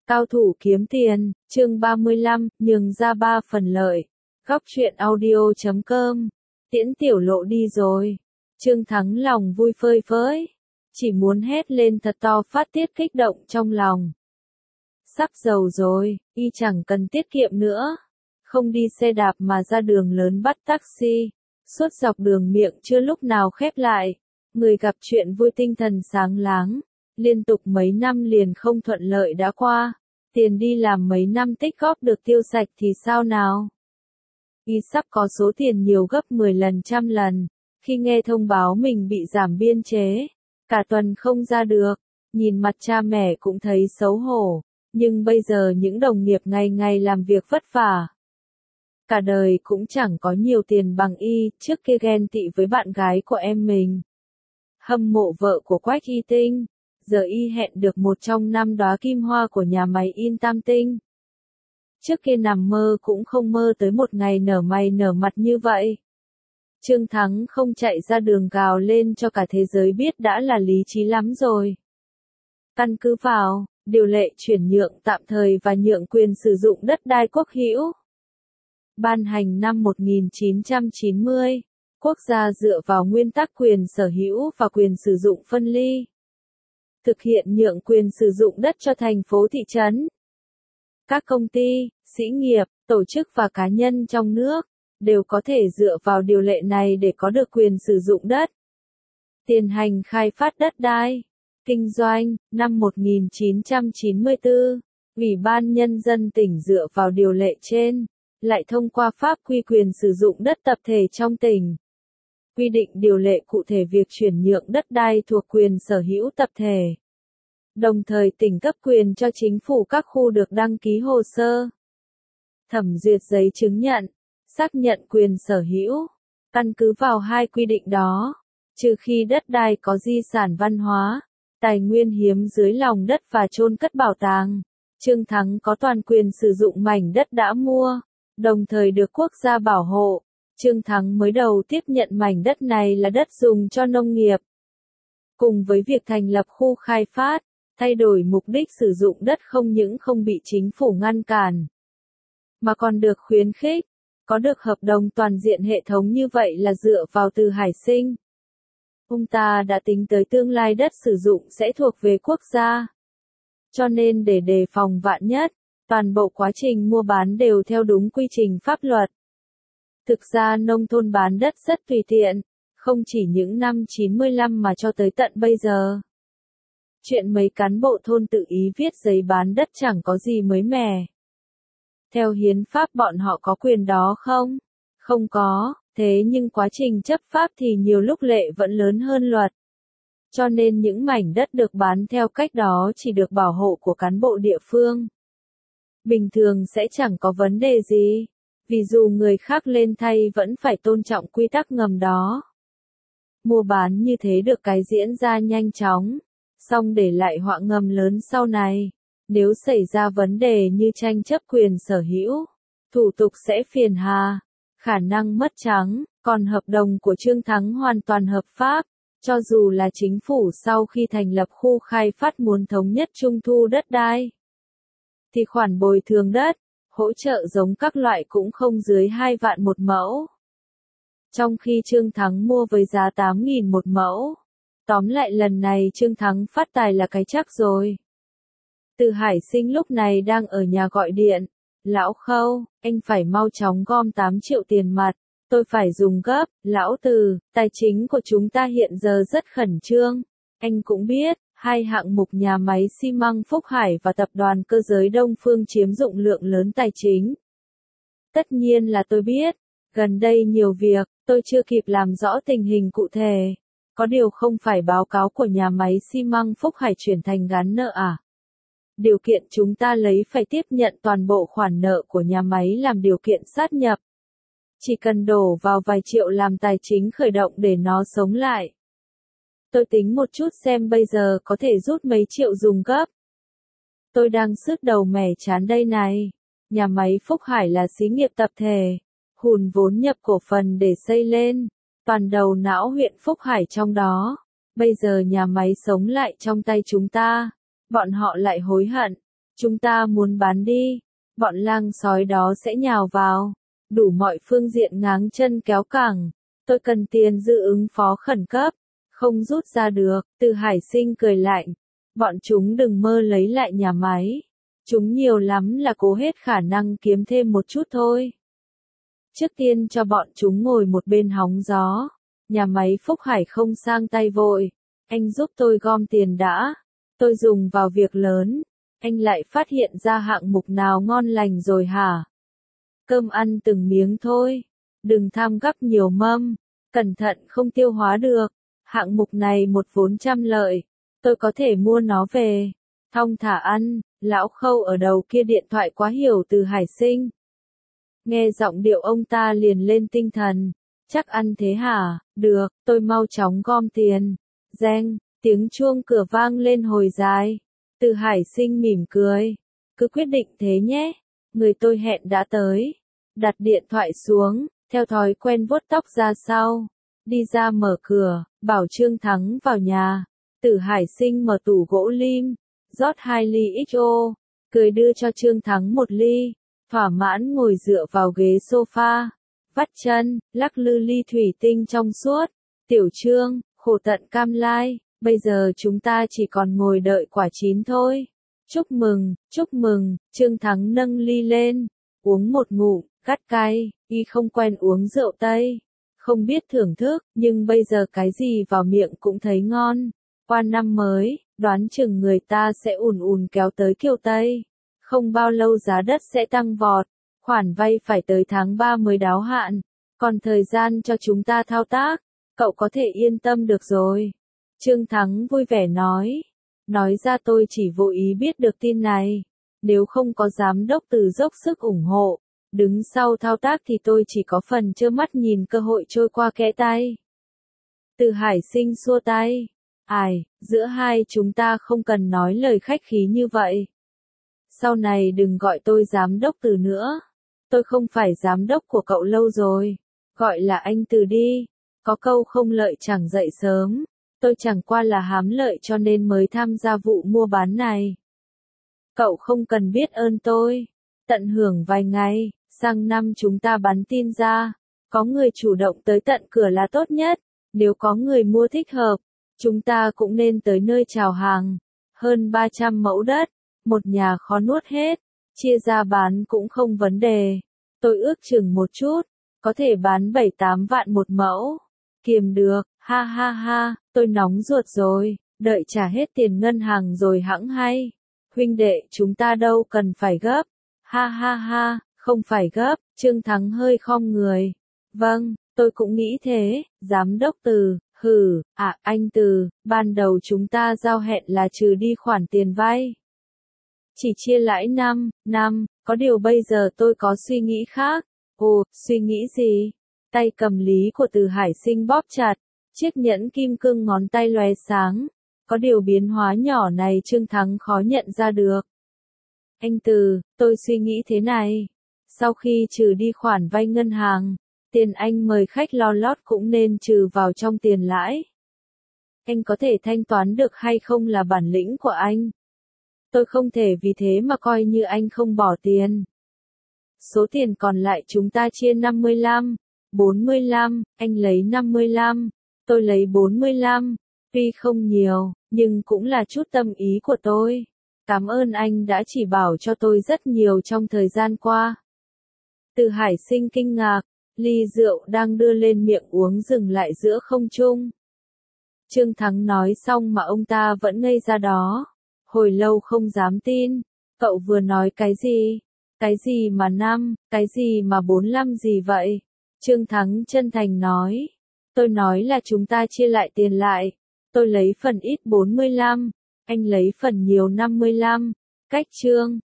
Cao thủ kiếm tiền, chương 35, nhường ra 3 phần lợi. Góc truyện audio.com. Tiễn Tiểu Lộ đi rồi. Trương Thắng lòng vui phơi phới. Chỉ muốn hét lên thật to phát tiết kích động trong lòng. Sắp giàu rồi, y chẳng cần tiết kiệm nữa. Không đi xe đạp mà ra đường lớn bắt taxi. Suốt dọc đường miệng chưa lúc nào khép lại. Người gặp chuyện vui tinh thần sáng láng. Liên tục mấy năm liền không thuận lợi đã qua. Tiền đi làm mấy năm tích góp được tiêu sạch thì sao nào? Y sắp có số tiền nhiều gấp 10 lần trăm lần. Khi nghe thông báo mình bị giảm biên chế, cả tuần không ra được, nhìn mặt cha mẹ cũng thấy xấu hổ. Nhưng bây giờ những đồng nghiệp ngày ngày làm việc vất vả. Cả đời cũng chẳng có nhiều tiền bằng y, trước kia ghen tị với bạn gái của em mình. Hâm mộ vợ của Quách Y Tinh. Giờ y hẹn được một trong 5 đóa kim hoa của nhà máy in Tam Tinh. Trước kia nằm mơ cũng không mơ tới một ngày nở mày nở mặt như vậy. Trương Thắng không chạy ra đường gào lên cho cả thế giới biết đã là lý trí lắm rồi. Căn cứ vào, điều lệ chuyển nhượng tạm thời và nhượng quyền sử dụng đất đai quốc hữu. Ban hành năm 1990, quốc gia dựa vào nguyên tắc quyền sở hữu và quyền sử dụng phân ly. Thực hiện nhượng quyền sử dụng đất cho thành phố thị trấn. Các công ty, xí nghiệp, tổ chức và cá nhân trong nước đều có thể dựa vào điều lệ này để có được quyền sử dụng đất. Tiến hành khai phát đất đai, kinh doanh, năm 1994, Ủy ban Nhân dân tỉnh dựa vào điều lệ trên, lại thông qua pháp quy quyền sử dụng đất tập thể trong tỉnh. Quy định điều lệ cụ thể việc chuyển nhượng đất đai thuộc quyền sở hữu tập thể. Đồng thời tỉnh cấp quyền cho chính phủ các khu được đăng ký hồ sơ. Thẩm duyệt giấy chứng nhận, xác nhận quyền sở hữu. Căn cứ vào hai quy định đó, trừ khi đất đai có di sản văn hóa, tài nguyên hiếm dưới lòng đất và chôn cất bảo tàng, Trương Thắng có toàn quyền sử dụng mảnh đất đã mua, đồng thời được quốc gia bảo hộ. Trương Thắng mới đầu tiếp nhận mảnh đất này là đất dùng cho nông nghiệp. Cùng với việc thành lập khu khai phát, thay đổi mục đích sử dụng đất không những không bị chính phủ ngăn cản, mà còn được khuyến khích. Có được hợp đồng toàn diện hệ thống như vậy là dựa vào Từ Hải Sinh. Ông ta đã tính tới tương lai đất sử dụng sẽ thuộc về quốc gia. Cho nên để đề phòng vạn nhất, toàn bộ quá trình mua bán đều theo đúng quy trình pháp luật. Thực ra nông thôn bán đất rất tùy tiện, không chỉ những năm 95 mà cho tới tận bây giờ. Chuyện mấy cán bộ thôn tự ý viết giấy bán đất chẳng có gì mới mẻ. Theo hiến pháp bọn họ có quyền đó không? Không có, thế nhưng quá trình chấp pháp thì nhiều lúc lệ vẫn lớn hơn luật. Cho nên những mảnh đất được bán theo cách đó chỉ được bảo hộ của cán bộ địa phương. Bình thường sẽ chẳng có vấn đề gì, vì dù người khác lên thay vẫn phải tôn trọng quy tắc ngầm đó. Mua bán như thế được cái diễn ra nhanh chóng, song để lại họa ngầm lớn sau này. Nếu xảy ra vấn đề như tranh chấp quyền sở hữu, thủ tục sẽ phiền hà, khả năng mất trắng, còn hợp đồng của Trương Thắng hoàn toàn hợp pháp. Cho dù là chính phủ sau khi thành lập khu khai phát muốn thống nhất trung thu đất đai, thì khoản bồi thường đất, hỗ trợ giống các loại cũng không dưới 2 vạn một mẫu. Trong khi Trương Thắng mua với giá 8.000 một mẫu. Tóm lại lần này Trương Thắng phát tài là cái chắc rồi. Từ Hải Sinh lúc này đang ở nhà gọi điện. Lão Khâu, anh phải mau chóng gom 8 triệu tiền mặt. Tôi phải dùng gấp. Lão Từ, tài chính của chúng ta hiện giờ rất khẩn trương. Anh cũng biết, hai hạng mục nhà máy xi măng Phúc Hải và tập đoàn cơ giới Đông Phương chiếm dụng lượng lớn tài chính. Tất nhiên là tôi biết. Gần đây nhiều việc, tôi chưa kịp làm rõ tình hình cụ thể. Có điều không phải báo cáo của nhà máy xi măng Phúc Hải chuyển thành gán nợ à? Điều kiện chúng ta lấy phải tiếp nhận toàn bộ khoản nợ của nhà máy làm điều kiện sát nhập. Chỉ cần đổ vào vài triệu làm tài chính khởi động để nó sống lại. Tôi tính một chút xem bây giờ có thể rút mấy triệu dùng gấp. Tôi đang sứt đầu mẻ chán đây này. Nhà máy Phúc Hải là xí nghiệp tập thể, hùn vốn nhập cổ phần để xây lên. Toàn đầu não huyện Phúc Hải trong đó. Bây giờ nhà máy sống lại trong tay chúng ta. Bọn họ lại hối hận. Chúng ta muốn bán đi, bọn lang sói đó sẽ nhào vào, đủ mọi phương diện ngáng chân kéo cẳng. Tôi cần tiền dự ứng phó khẩn cấp, không rút ra được. Từ Hải Sinh cười lạnh, bọn chúng đừng mơ lấy lại nhà máy. Chúng nhiều lắm là cố hết khả năng kiếm thêm một chút thôi. Trước tiên cho bọn chúng ngồi một bên hóng gió. Nhà máy Phúc Hải không sang tay vội. Anh giúp tôi gom tiền đã. Tôi dùng vào việc lớn. Anh lại phát hiện ra hạng mục nào ngon lành rồi hả? Cơm ăn từng miếng thôi. Đừng tham gắp nhiều mâm. Cẩn thận không tiêu hóa được. Hạng mục này một vốn trăm lợi. Tôi có thể mua nó về. Thong thả ăn. Lão Khâu ở đầu kia điện thoại quá hiểu Từ Hải Sinh. Nghe giọng điệu ông ta liền lên tinh thần. Chắc ăn thế hả? Được, tôi mau chóng gom tiền. Reng, tiếng chuông cửa vang lên hồi dài. Từ Hải Sinh mỉm cười. Cứ quyết định thế nhé. Người tôi hẹn đã tới. Đặt điện thoại xuống, theo thói quen vuốt tóc ra sau. Đi ra mở cửa, bảo Trương Thắng vào nhà. Từ Hải Sinh mở tủ gỗ lim, rót 2 ly XO, cười đưa cho Trương Thắng 1 ly. Thỏa mãn ngồi dựa vào ghế sofa, vắt chân, lắc lư ly thủy tinh trong suốt. Tiểu Trương, khổ tận cam lai, bây giờ chúng ta chỉ còn ngồi đợi quả chín thôi. Chúc mừng, Trương Thắng nâng ly lên, uống một ngụm, gắt cay, y không quen uống rượu Tây, không biết thưởng thức, nhưng bây giờ cái gì vào miệng cũng thấy ngon. Qua năm mới, đoán chừng người ta sẽ ùn ùn kéo tới Kiều Tây. Không bao lâu giá đất sẽ tăng vọt, khoản vay phải tới tháng 3 mới đáo hạn, còn thời gian cho chúng ta thao tác, cậu có thể yên tâm được rồi. Trương Thắng vui vẻ nói ra tôi chỉ vô ý biết được tin này, nếu không có giám đốc Từ dốc sức ủng hộ, đứng sau thao tác thì tôi chỉ có phần trơ mắt nhìn cơ hội trôi qua kẽ tay. Từ Hải Sinh xua tay, giữa hai chúng ta không cần nói lời khách khí như vậy. Sau này đừng gọi tôi giám đốc Từ nữa. Tôi không phải giám đốc của cậu lâu rồi. Gọi là anh Từ đi. Có câu không lợi chẳng dậy sớm. Tôi chẳng qua là hám lợi cho nên mới tham gia vụ mua bán này. Cậu không cần biết ơn tôi. Tận hưởng vài ngày, sang năm chúng ta bắn tin ra. Có người chủ động tới tận cửa là tốt nhất. Nếu có người mua thích hợp, chúng ta cũng nên tới nơi chào hàng. Hơn 300 mẫu đất. Một nhà khó nuốt hết, chia ra bán cũng không vấn đề. Tôi ước chừng một chút, có thể bán 7-8 vạn một mẫu. Kiềm được, ha ha ha, tôi nóng ruột rồi, đợi trả hết tiền ngân hàng rồi hẵng hay. Huynh đệ chúng ta đâu cần phải gấp. Ha ha ha, không phải gấp, Trương Thắng hơi khom người. Vâng, tôi cũng nghĩ thế, giám đốc Từ, anh Từ, ban đầu chúng ta giao hẹn là trừ đi khoản tiền vay. Chỉ chia lãi 5 năm, có điều bây giờ tôi có suy nghĩ khác. Ồ, suy nghĩ gì? Tay cầm lý của Từ Hải Sinh bóp chặt, chiếc nhẫn kim cương ngón tay lóe sáng. Có điều biến hóa nhỏ này Trương Thắng khó nhận ra được. Anh Từ, tôi suy nghĩ thế này. Sau khi trừ đi khoản vay ngân hàng, tiền anh mời khách lo lót cũng nên trừ vào trong tiền lãi. Anh có thể thanh toán được hay không là bản lĩnh của anh. Tôi không thể vì thế mà coi như anh không bỏ tiền. Số tiền còn lại chúng ta chia 55, 45, anh lấy 55, tôi lấy 45. Tuy không nhiều, nhưng cũng là chút tâm ý của tôi. Cảm ơn anh đã chỉ bảo cho tôi rất nhiều trong thời gian qua. Từ Hải Sinh kinh ngạc, ly rượu đang đưa lên miệng uống dừng lại giữa không trung. Trương Thắng nói xong mà ông ta vẫn ngây ra đó. Hồi lâu không dám tin, cậu vừa nói cái gì? Cái gì mà 5, cái gì mà 45 gì vậy? Trương Thắng chân thành nói. Tôi nói là chúng ta chia lại tiền lại. Tôi lấy phần ít 45, anh lấy phần nhiều 55. Cách Trương,